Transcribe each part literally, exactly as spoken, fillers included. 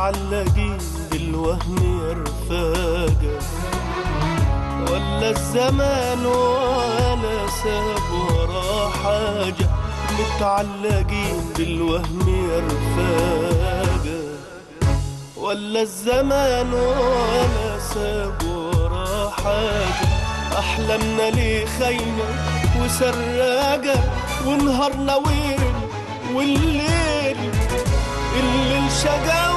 متعلقين بالوهم يا رفاقة، ولا الزمان ولا ساب وراه حاجة. متعلقين بالوهم يا رفاقة، ولا الزمان ولا ساب وراه حاجة. أحلامنا ليه خاينة وسراجة، ونهارنا وين والليل الليل شقا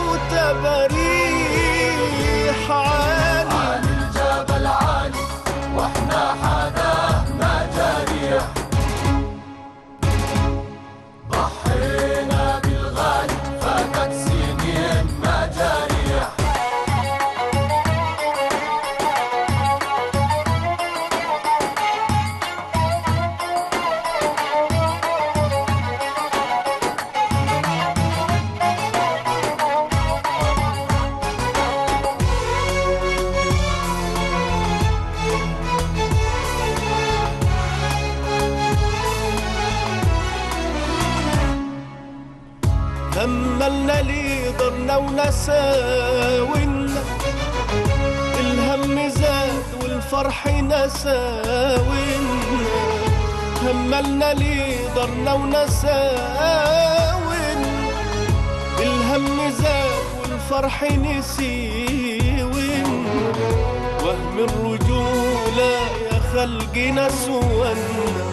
وتباريح عالي. عالي الجبل عالي واحنا حداه مجاريح، ضحينا بالغالي فاتت سنين مجاريح. هملنا ليه ضرنا ونساونا، الهم زاد والفرح نساونا. هملنا ليه ضرنا ونساونا، الهم زاد والفرح نسيونا. وهم الرجولة يا خلقنا سوانا،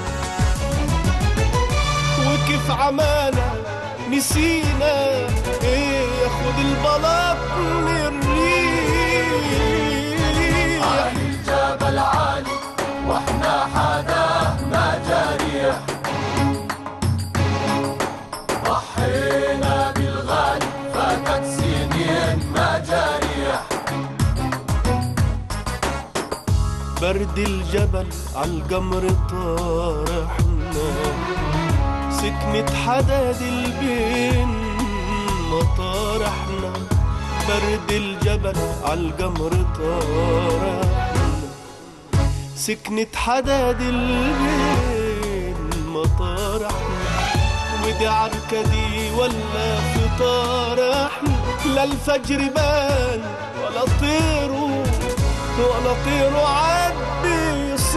وكيف عمانا نسينا ايه ياخد البلاط من الريح. عالي الجبل عالي واحنا حداه مجاريح، ضحينا بالغالي فاتت سنين مجاريح. برد الجبل عالقمر طارحنا، سكنة حداد البين مطارحنا. برد الجبل عالقمر طارحنا، سكنة حداد البين مطارحنا. ودي عركة دي ولا في طارحنا، لا الفجر بان ولا طيروا ولا طيروا عاد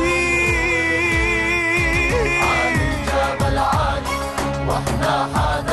بيصير. عالي الجبل عالي واحنا حدا